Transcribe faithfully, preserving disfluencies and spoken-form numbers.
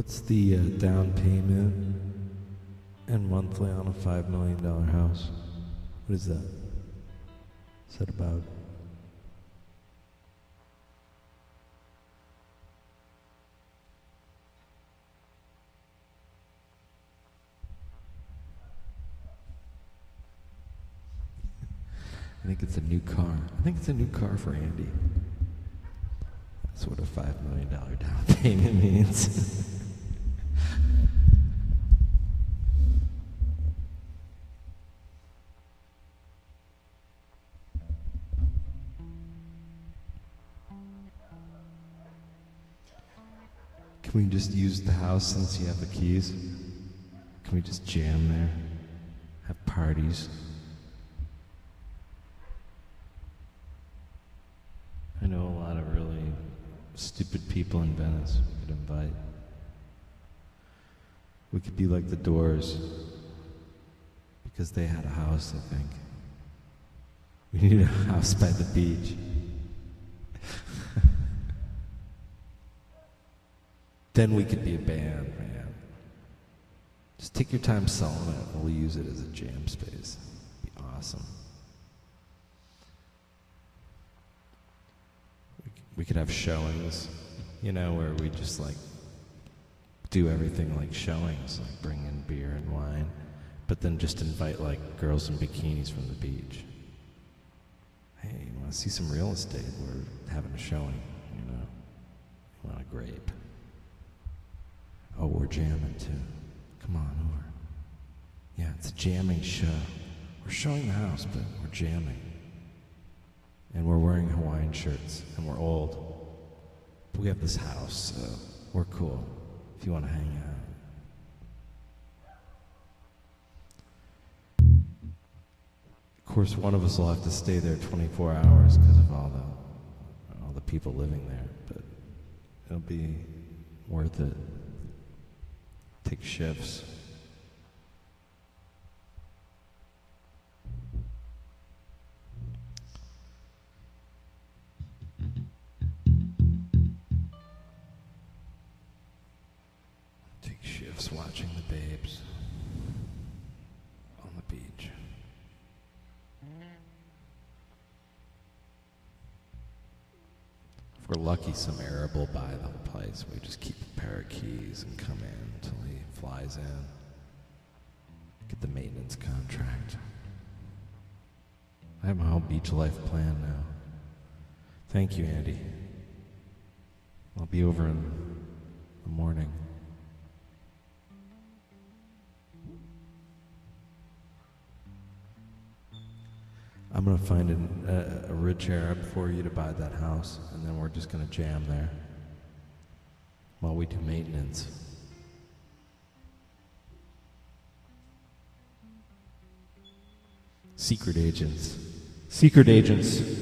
What's the uh, down payment and monthly on a five million dollar house? What is that? Is that about? I think it's a new car. I think it's a new car for Andy. That's what a five million dollar down payment means. Can we just use the house since you have the keys? Can we just jam there? Have parties? I know a lot of really stupid people in Venice we could invite. We could be like the Doors, because they had a house, I think. We need a house by the beach. Then we could be a band, man. Just take your time selling it. We'll use it as a jam space. It'd be awesome. We could have showings, you know, where we just like do everything like showings, like bring in beer and wine, but then just invite like girls in bikinis from the beach. Hey, you want to see some real estate? We're having a showing, you know. You want a grape? Oh, we're jamming too. Come on over. Yeah, it's a jamming show. We're showing the house, but we're jamming. And we're wearing Hawaiian shirts, and we're old. But we have this house, so we're cool if you want to hang out. Of course, one of us will have to stay there twenty-four hours because of all the all the people living there, but it'll be worth it. Take shifts. Take shifts watching the babes on the beach. If we're lucky, some Arab will buy the place. We just keep a pair of keys and come in until he flies in. Get the maintenance contract. I have my whole beach life planned now. Thank you, Andy. I'll be over in the morning. I'm going to find an, a, a rich Arab for you to buy that house, and then we're just going to jam there while we do maintenance. Secret agents. Secret agents.